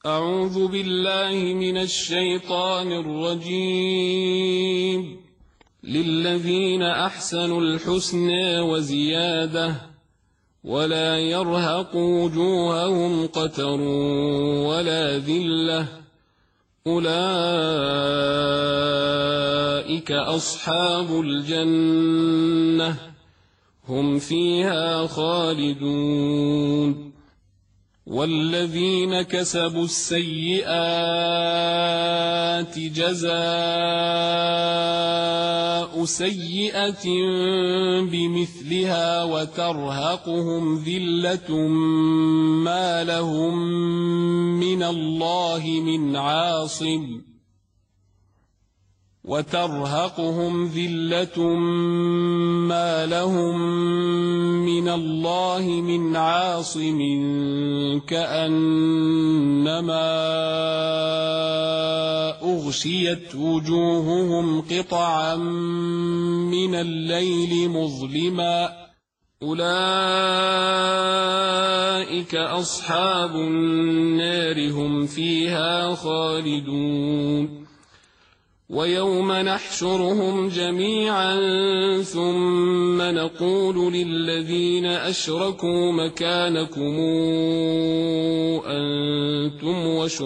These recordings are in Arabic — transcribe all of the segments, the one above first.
أعوذ بالله من الشيطان الرجيم. للذين أحسنوا الحسنى وزيادة ولا يرهق وجوههم قتر ولا ذلة أولئك أصحاب الجنة هم فيها خالدون. والذين كسبوا السيئات جزاء سيئة بمثلها وترهقهم ذلة ما لهم من الله من عاصم كأنما أغشيت وجوههم قطعا من الليل مظلما أولئك أصحاب النار هم فيها خالدون. ويوم نحشرهم جميعا ثم نقول للذين أشركوا مكانكم أنتم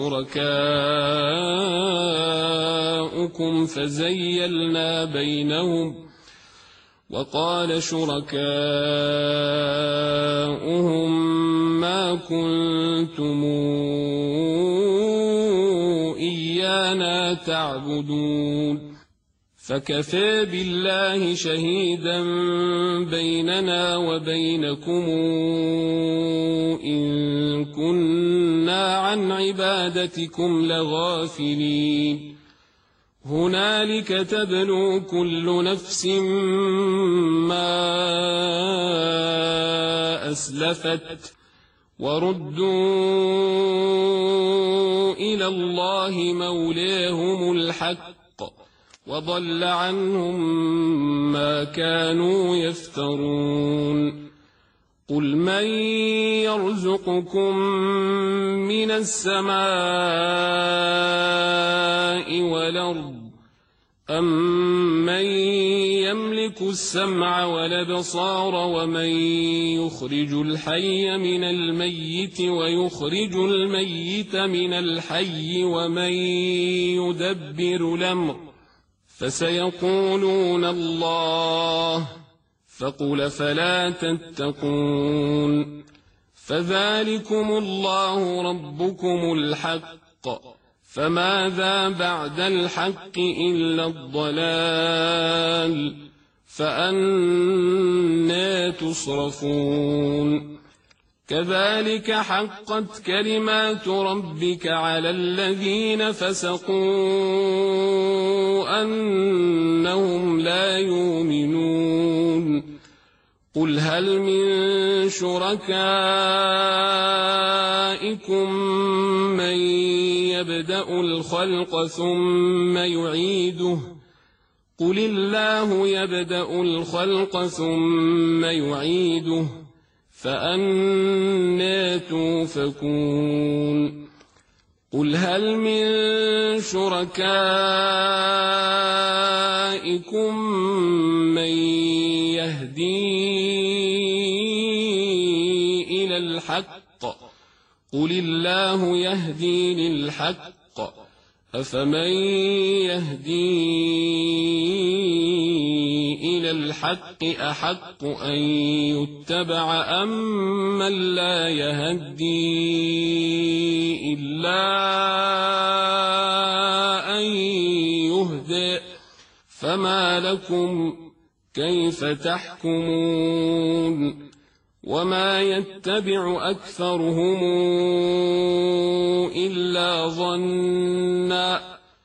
وشركاؤكم فزيلنا بينهم وقال شركاؤهم ما كنتم إيانا تعبدون فكفى بالله شهيدا بيننا وبينكم إن كنا عن عبادتكم لغافلين. هنالك تبلو كل نفس ما أسلفت وردوا إلى الله مولاهم الحق وضل عنهم ما كانوا يفترون. قل من يرزقكم من السماء والأرض أمن يملك السمع والأبصار ومن يخرج الحي من الميت ويخرج الميت من الحي ومن يدبر الأمر فسيقولون الله فقل فلا تتقون. فذلكم الله ربكم الحق فماذا بعد الحق إلا الضلال فأنى تصرفون. كذلك حقت كلمات ربك على الذين فسقوا أنهم لا يؤمنون. قل هل من شركائكم من يبدأ الخلق ثم يعيده قل الله يبدأ الخلق ثم يعيده فأنى توفكون. قل هل من شركائكم من يهدي إلى الحق قل الله يهدي للحق أفمن يهدي إلى الحق أحق أن يتبع أم من لا يهدي إلا أن يهدى فما لكم كيف تحكمون. وما يتبع أكثرهم إلا ظنا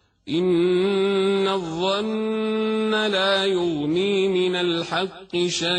إن الظن لا يغني من الحق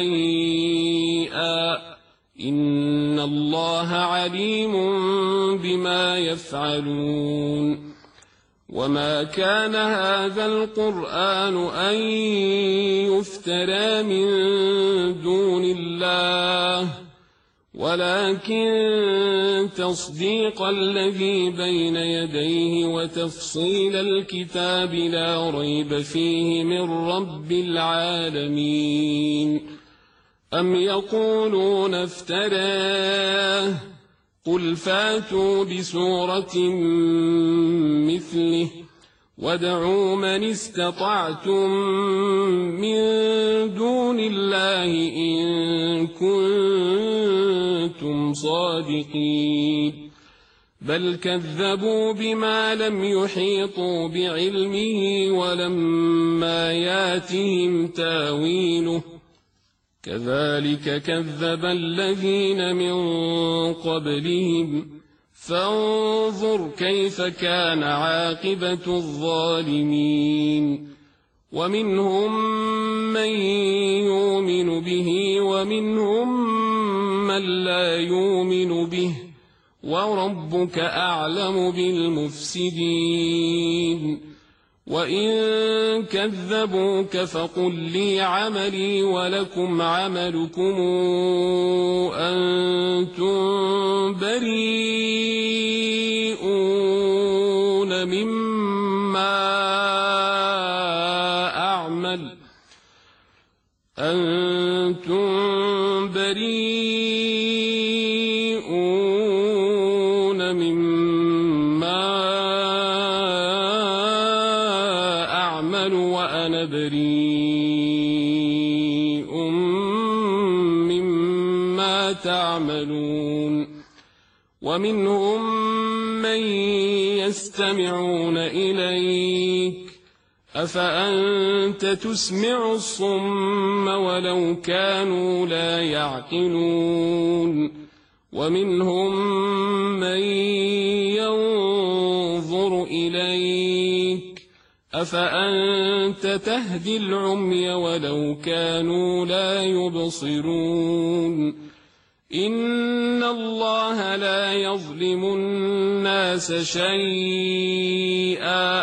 شيئا إن الله عليم بما يفعلون. وما كان هذا القرآن أن يفترى من دون الله ولكن تصديق الذي بين يديه وتفصيل الكتاب لا ريب فيه من رب العالمين. أم يقولون افتراه قل فاتوا بسورة مثله وادعوا من استطعتم من دون الله إن كنتم صادقين. بل كذبوا بما لم يحيطوا بعلمه ولما ياتهم تاويله كذلك كذب الذين من قبلهم فانظر كيف كان عاقبة الظالمين. ومنهم من يؤمن به ومنهم من لا يؤمن به وربك أعلم بالمفسدين. وإن كذبوك فقل لي عملي ولكم عملكم أنتم بريئون مما أعمل وأنا بريء مما تعملون. ومنهم من يستمعون إليك أفأنت تسمع الصم ولو كانوا لا يعقلون. ومنهم من ينظر إليك أفأنت تهدي العمي ولو كانوا لا يبصرون. إن الله لا يظلم الناس شيئا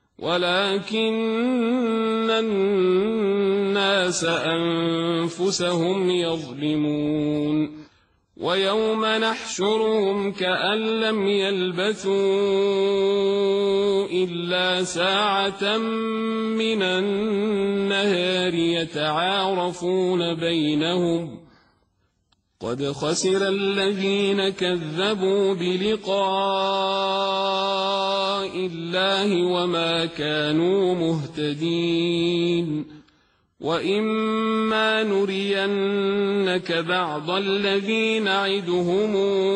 ولكن الناس أنفسهم يظلمون. ويوم نحشرهم كأن لم يلبثوا إلا ساعة من النهار يتعارفون بينهم قد خسر الذين كذبوا بلقاء الله وما كانوا مهتدين. وإما نرينك بعض الذي نعدهم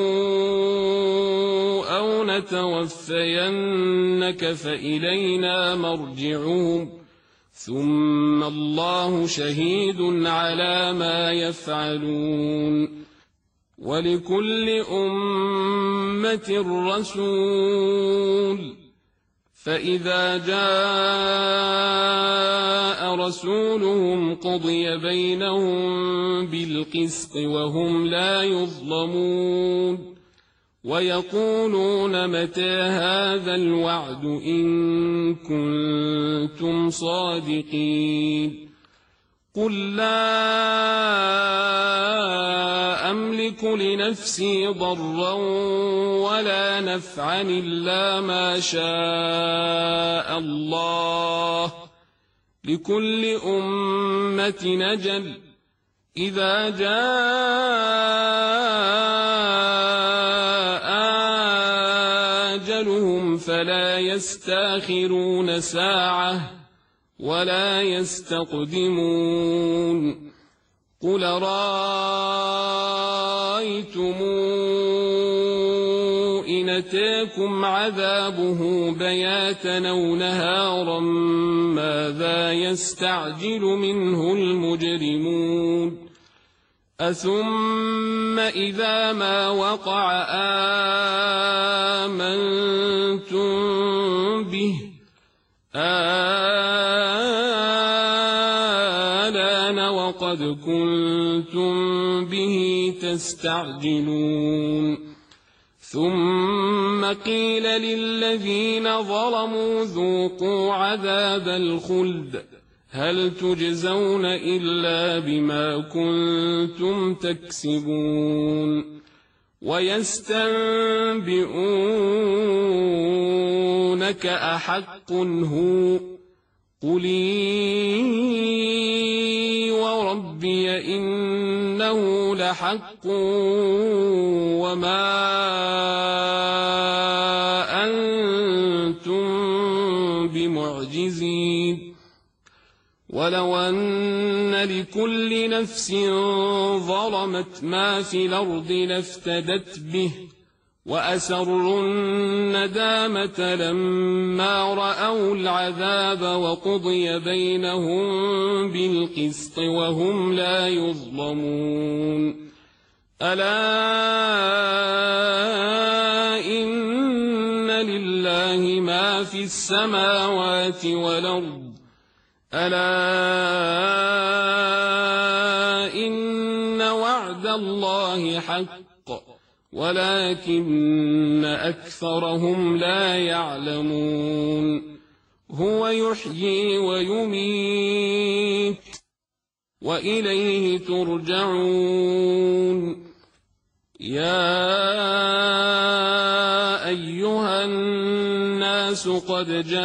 أو نتوفينك فإلينا مرجعهم ثم الله شهيد على ما يفعلون. ولكل أمة رسول فإذا جاء رسولهم قضي بينهم بالقسط وهم لا يظلمون. ويقولون متى هذا الوعد إن كنتم صادقين. قل لا أملك لنفسي ضرا ولا نفعا إلا ما شاء الله لكل أمة أجل إذا جاء أجلهم فلا يستأخرون ساعة ولا يستقدمون. قل رأيتم إن أتاكم عذابه بياتا أو نهارا ماذا يستعجل منه المجرمون. أثم إذا ما وقع آمنتم به آلان وقد كنتم به تستعجلون. ثم قيل للذين ظلموا ذوقوا عذاب الخلد هل تجزون إلا بما كنتم تكسبون ويستنبئونك أحق هو قل إي وربي إنه لحق وما أنتم بمعجزين ولو أن لكل نفس ظلمت ما في الأرض لافتدت به وأسروا الندامة لما رأوا العذاب وقضي بينهم بالقسط وهم لا يظلمون ألا إن لله ما في السماوات والأرض ألا إن وعد الله حق ولكن أكثرهم لا يعلمون هو يحيي ويميت وإليه ترجعون يا أيها الناس قد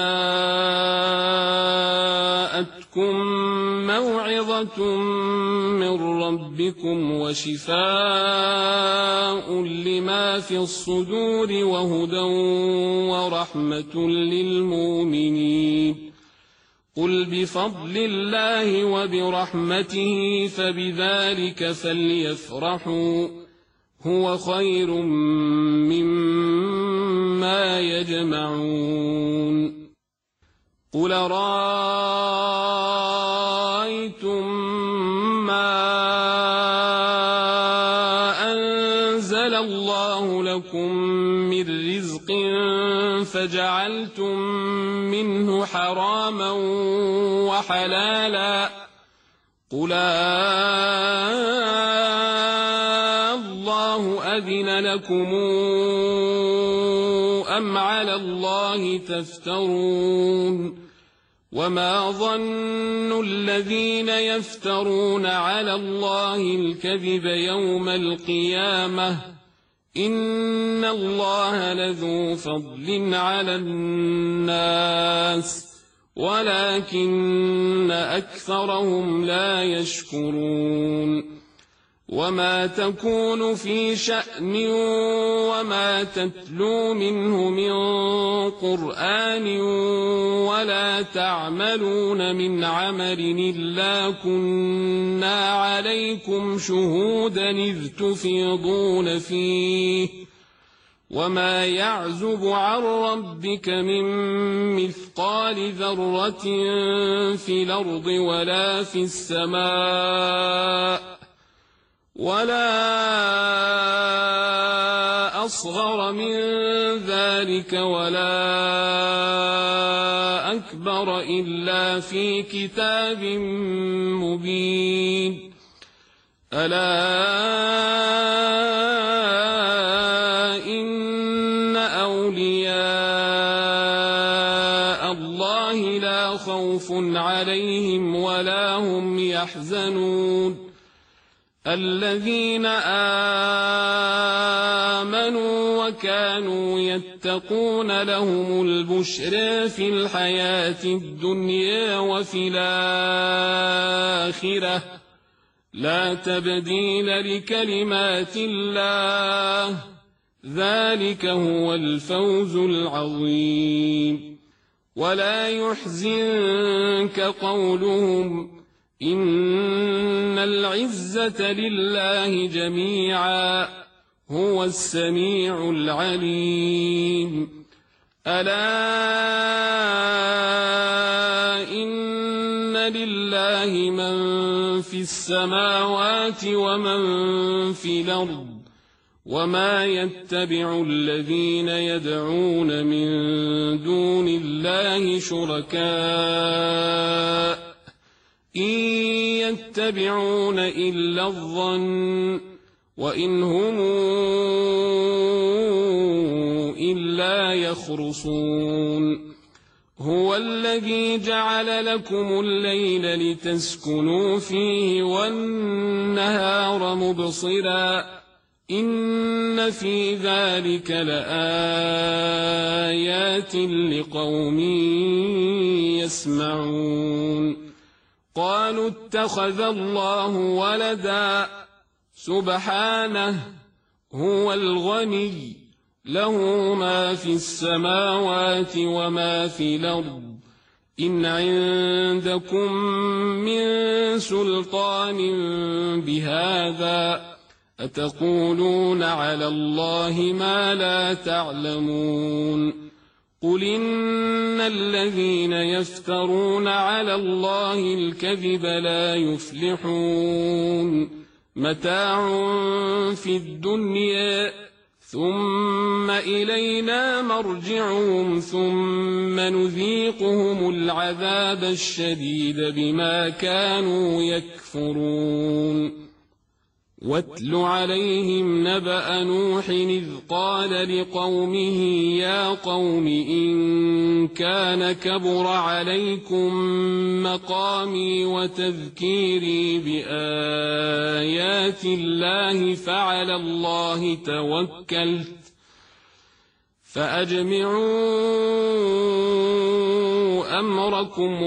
جاءتكم موعظة من ربكم وشفاء لما في الصدور وهدى ورحمة للمؤمنين قل بفضل الله وبرحمته فبذلك فليفرحوا هو خير مما يجمعون قل رأيتم ما أنزل الله لكم من رزق فجعلتم منه حراما وحلالا قل الله أذن لكم أم على الله تفترون وما ظن الذين يفترون على الله الكذب يوم القيامة إن الله لذو فضل على الناس ولكن أكثرهم لا يشكرون وما تكون في شأن وما تتلو منه من قرآن ولا تعملون من عمل إلا كنا عليكم شهودا إذ تفيضون فيه وما يعزب عن ربك من مثقال ذرة في الأرض ولا في السماء ولا أصغر من ذلك ولا أكبر إلا في كتاب مبين ألا إن أولياء الله لا خوف عليهم ولا هم يحزنون الذين آمنوا وكانوا يتقون لهم البشرى في الحياة الدنيا وفي الآخرة لا تبديل لكلمات الله ذلك هو الفوز العظيم ولا يحزنك قولهم إن العزة لله جميعا هو السميع العليم ألا إن لله من في السماوات ومن في الأرض وما يتبع الذين يدعون من دون الله شركاء إن يتبعون إلا الظن وإن هم إلا يخرصون هو الذي جعل لكم الليل لتسكنوا فيه والنهار مبصرا إن في ذلك لآيات لقوم يسمعون قالوا اتخذ الله ولدا سبحانه هو الغني له ما في السماوات وما في الأرض إن عندكم من سلطان بهذا أتقولون على الله ما لا تعلمون قل إن الذين يفترون على الله الكذب لا يفلحون متاع في الدنيا ثم إلينا مرجعهم ثم نذيقهم العذاب الشديد بما كانوا يكفرون واتل عليهم نبأ نوح إذ قال لقومه يا قوم إن كان كبر عليكم مقامي وتذكيري بآيات الله فعلى الله توكلت فأجمعوا أمركم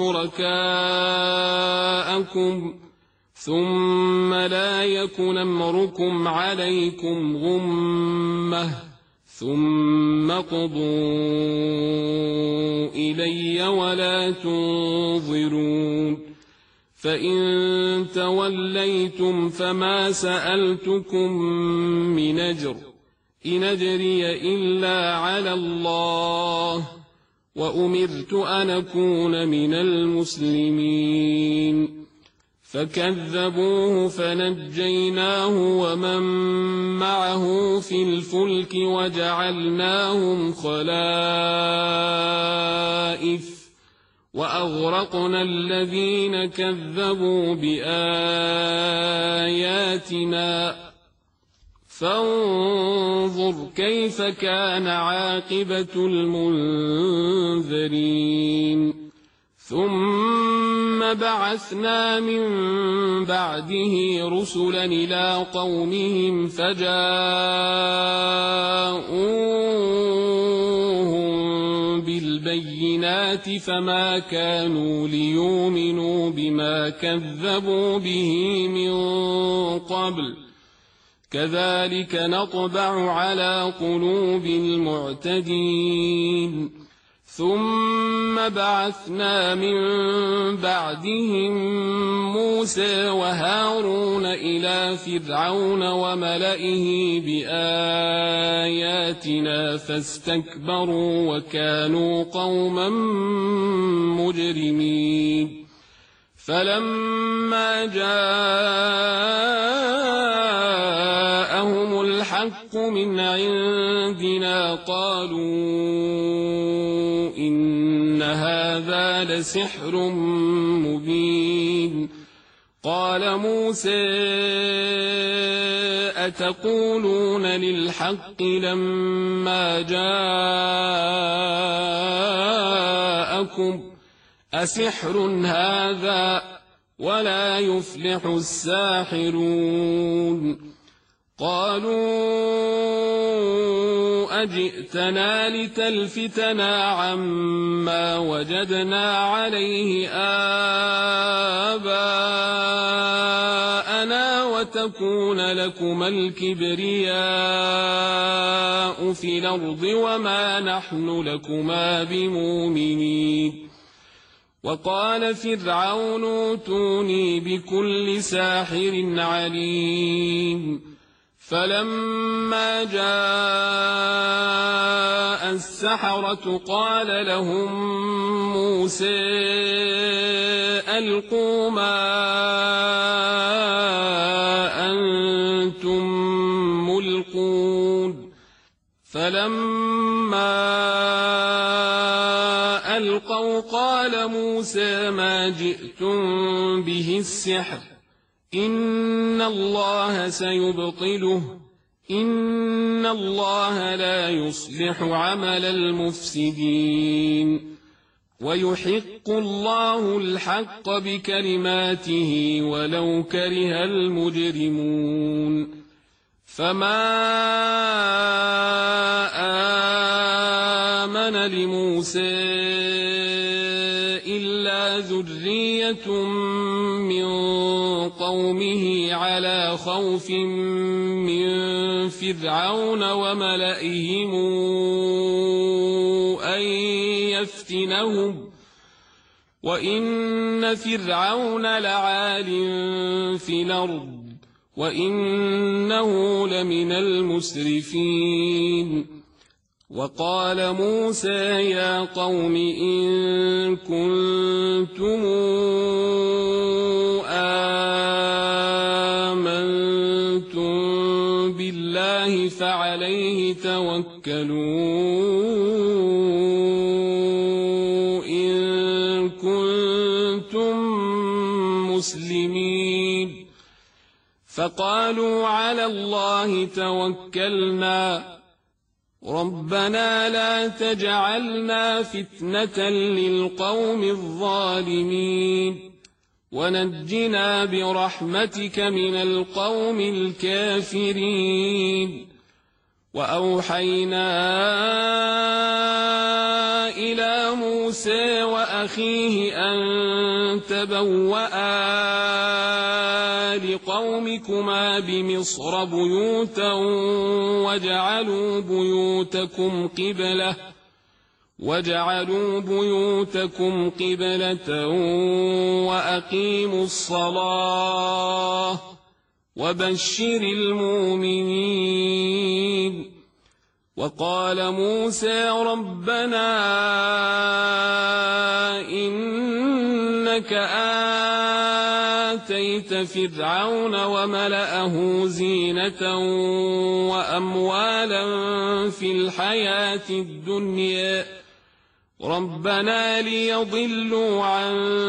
وشركاءكم ثم لا يكن أمركم عليكم غمة ثم قضوا إلي ولا تنظرون فإن توليتم فما سألتكم من أجر إن أجري إلا على الله وأمرت أن أكون من المسلمين فكذبوه فنجيناه ومن معه في الفلك وجعلناهم خلائف وأغرقنا الذين كذبوا بآياتنا فانظر كيف كان عاقبة المنذرين ثم بعثنا من بعده رسلا إلى قومهم فجاءوهم بالبينات فما كانوا ليؤمنوا بما كذبوا به من قبل كذلك نطبع على قلوب المعتدين ثم بعثنا من بعدهم موسى وهارون إلى فرعون وملئه بآياتنا فاستكبروا وكانوا قوما مجرمين فلما جاءهم الحق من عندنا قالوا إن هذا لسحر مبين قال موسى أتقولون للحق لما جاءكم أسحر هذا ولا يفلح الساحرون قالوا أجئتنا لتلفتنا عما وجدنا عليه آباءنا وتكون لكما الكبرياء في الأرض وما نحن لكما بمؤمنين وقال فرعون ائتوني بكل ساحر عليم فلما جاء السحرة قال لهم موسى ألقوا ما أنتم ملقون فلما ألقوا قال موسى ما جئتم به السحر إن الله سيبطله إن الله لا يصلح عمل المفسدين ويحق الله الحق بكلماته ولو كره المجرمون فما آمن لموسى إلا ذرية من قومه على خوف من فرعون وملئهم أن يفتنهم وإن فرعون لعال في الأرض وإنه لمن المسرفين وقال موسى يا قوم إن كنتم آمنتم بالله فعليه توكلوا إن كنتم مسلمين فقالوا على الله توكلنا ربنا لا تجعلنا فتنة للقوم الظالمين ونجنا برحمتك من القوم الكافرين وأوحينا إلى موسى وأخيه أن تبوأ لقومكما بمصر بيوتا وجعلوا بيوتكم قبلة وأقيموا الصلاة وبشر المؤمنين وقال موسى ربنا إنك آتيت فرعون وملأه زينة وأموالا في الحياة الدنيا ربنا ليضلوا عن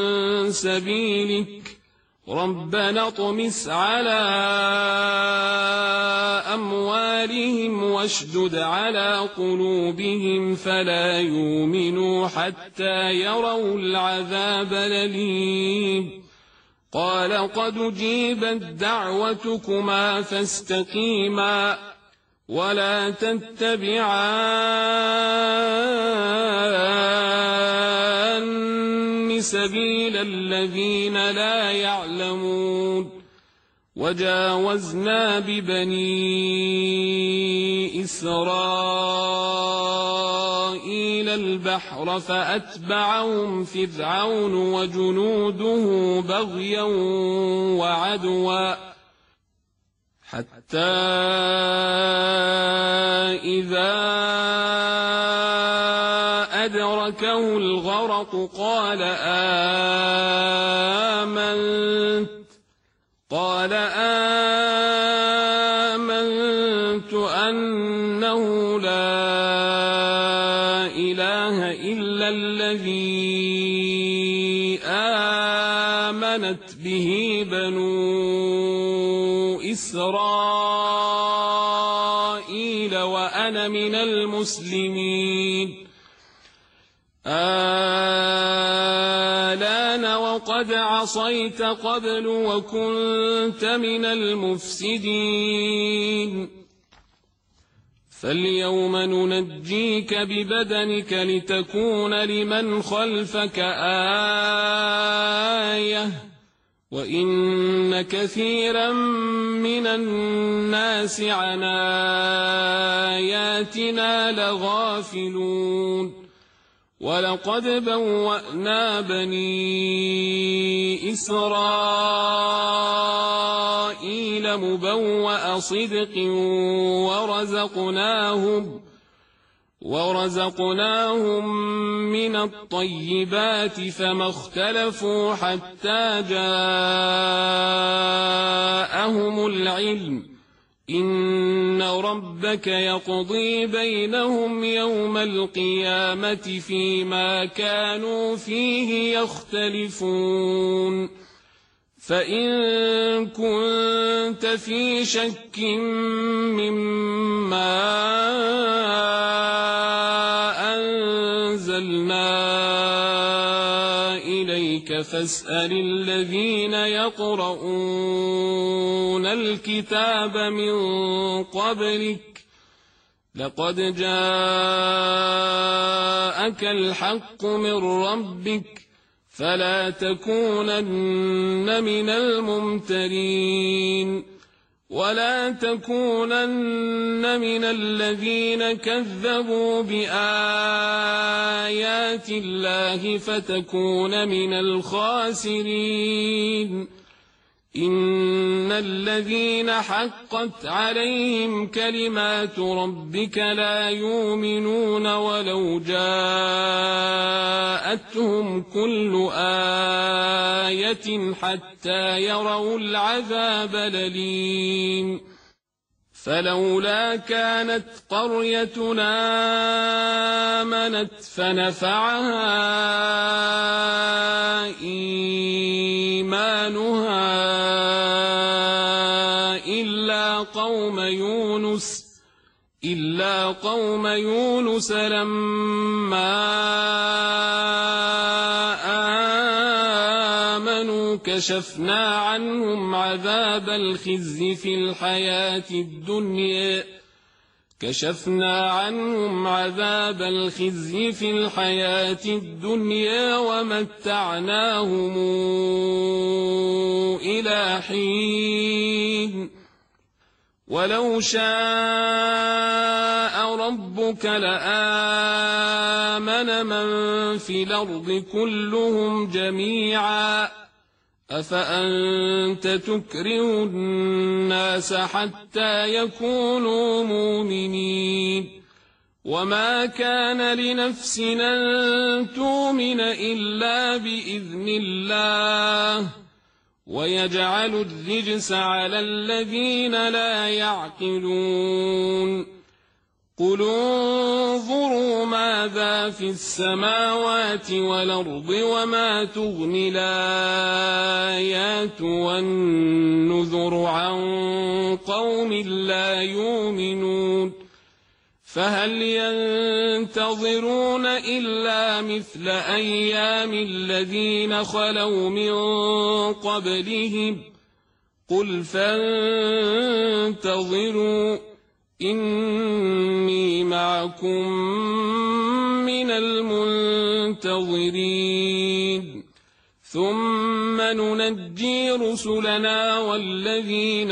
سبيلك ربنا اطمس على أموالهم واشدد على قلوبهم فلا يؤمنوا حتى يروا العذاب الأليم قال قد أجيبت دعوتكما فاستقيما ولا تتبعان سبيل الذين لا يعلمون وجاوزنا ببني إسرائيل البحر فأتبعهم فرعون وجنوده بغيا وعدوا حتى إذا أدركه الغرق قال آمنت أنه لا إله إلا الذي آمنت به بنو إسرائيل وأنا من المسلمين الآن وقد عصيت قبل وكنت من المفسدين فاليوم ننجيك ببدنك لتكون لمن خلفك آية وإن كثيرا من الناس عن آياتنا لغافلون ولقد بوأنا بني إسرائيل مبوأ صدق ورزقناهم من الطيبات فما اختلفوا حتى جاءهم العلم إن ربك يقضي بينهم يوم القيامة فيما كانوا فيه يختلفون فإن كنت في شك مما أنزلنا إليك فاسأل الذين يقرؤون الكتاب من قبلك لقد جاءك الحق من ربك فلا تكونن من الممترين ولا تكونن من الذين كذبوا بآيات الله فتكون من الخاسرين إن الذين حقت عليهم كلمات ربك لا يؤمنون ولو جاءتهم كل آية حتى يروا العذاب الأليم فلولا كانت قريتنا آمنت فنفعها إيمانها إلا قوم يونس لما آمنوا كشفنا عنهم عذاب الخزي في الحياة الدنيا ومتعناهم إلى حين ولو شاء ربك لآمن من في الأرض كلهم جميعا أفأنت تكره الناس حتى يكونوا مؤمنين وما كان لنفس أن تؤمن إلا بإذن الله ويجعل الرجس على الذين لا يعقلون قل انظروا ماذا في السماوات والأرض وما تغني الآيات والنذر عن قوم لا يؤمنون فهل ينتظرون إلا مثل أيام الذين خلوا من قبلهم قل فانتظروا إني معكم من المنتظرين ثم ننجي رسلنا والذين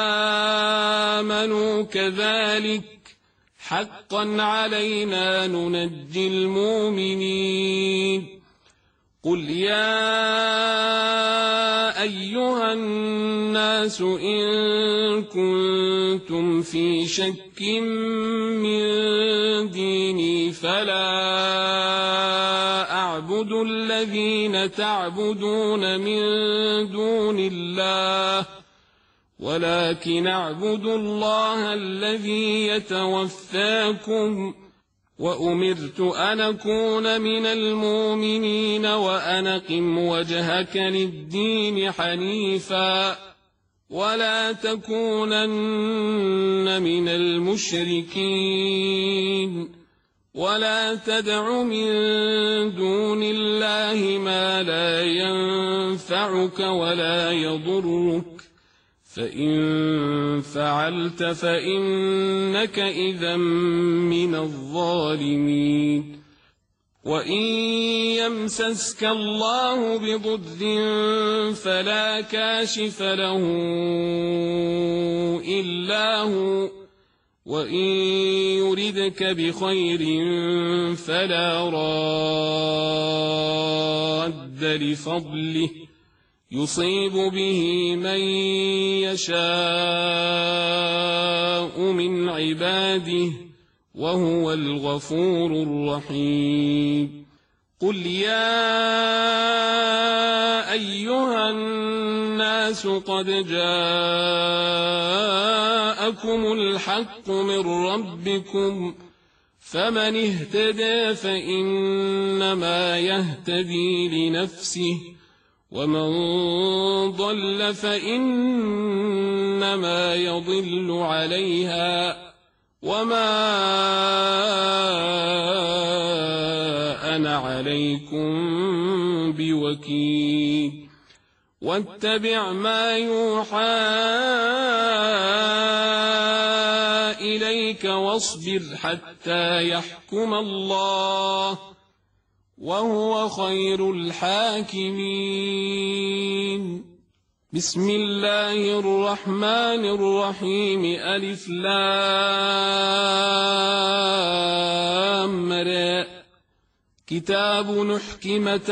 آمنوا كذلك حقا علينا ننجي المؤمنين قل يا أيها الناس إن كنتم في شك من ديني فلا أعبد الذين تعبدون من دون الله ولكن اعبدوا الله الذي يتوفاكم وأمرت أن أكون من المؤمنين وأن أقم وجهك للدين حنيفا ولا تكونن من المشركين ولا تدع من دون الله ما لا ينفعك ولا يضرك فإن فعلت فإنك إذا من الظالمين وإن يمسسك الله بضر فلا كاشف له إلا هو وإن يردك بخير فلا راد لفضله يصيب به من يشاء من عباده وهو الغفور الرحيم قل يا أيها الناس قد جاءكم الحق من ربكم فمن اهتدى فإنما يهتدي لنفسه ومن ضل فإنما يضل عليها وما أنا عليكم بوكيل واتبع ما يوحى إليك واصبر حتى يحكم الله وهو خير الحاكمين. بسم الله الرحمن الرحيم. ألف لام را كتاب نحكمت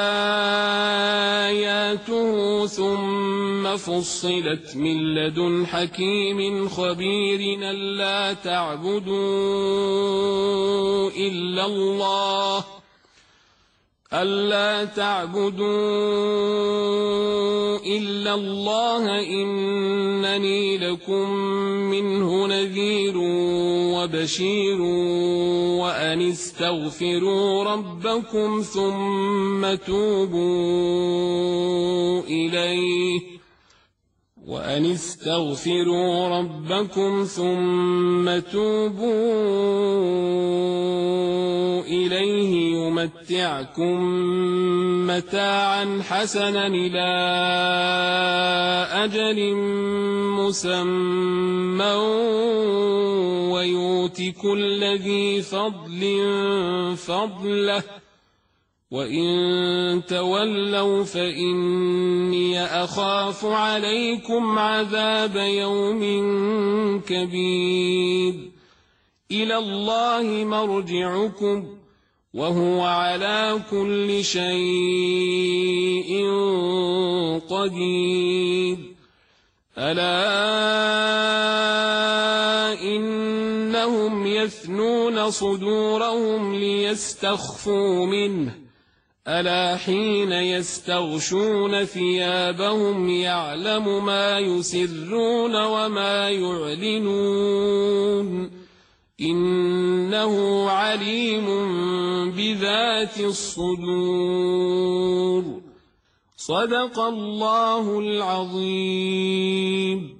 آياته ثم فصلت من لدن حكيم خبير ألا تعبدوا إلا الله إنني لكم منه نذير وبشير وأن استغفروا ربكم ثم توبوا إليه يمتعكم متاعا حسنا إلى أجل مسمى ويؤت كل ذي فضل فضله وإن تولوا فإني أخاف عليكم عذاب يوم كبير. إلى الله مرجعكم وهو على كل شيء قدير. ألا إنهم يثنون صدورهم ليستخفوا منه ألا حين يستغشون ثيابهم يعلم ما يسرون وما يعلنون إنه عليم بذات الصدور. صدق الله العظيم.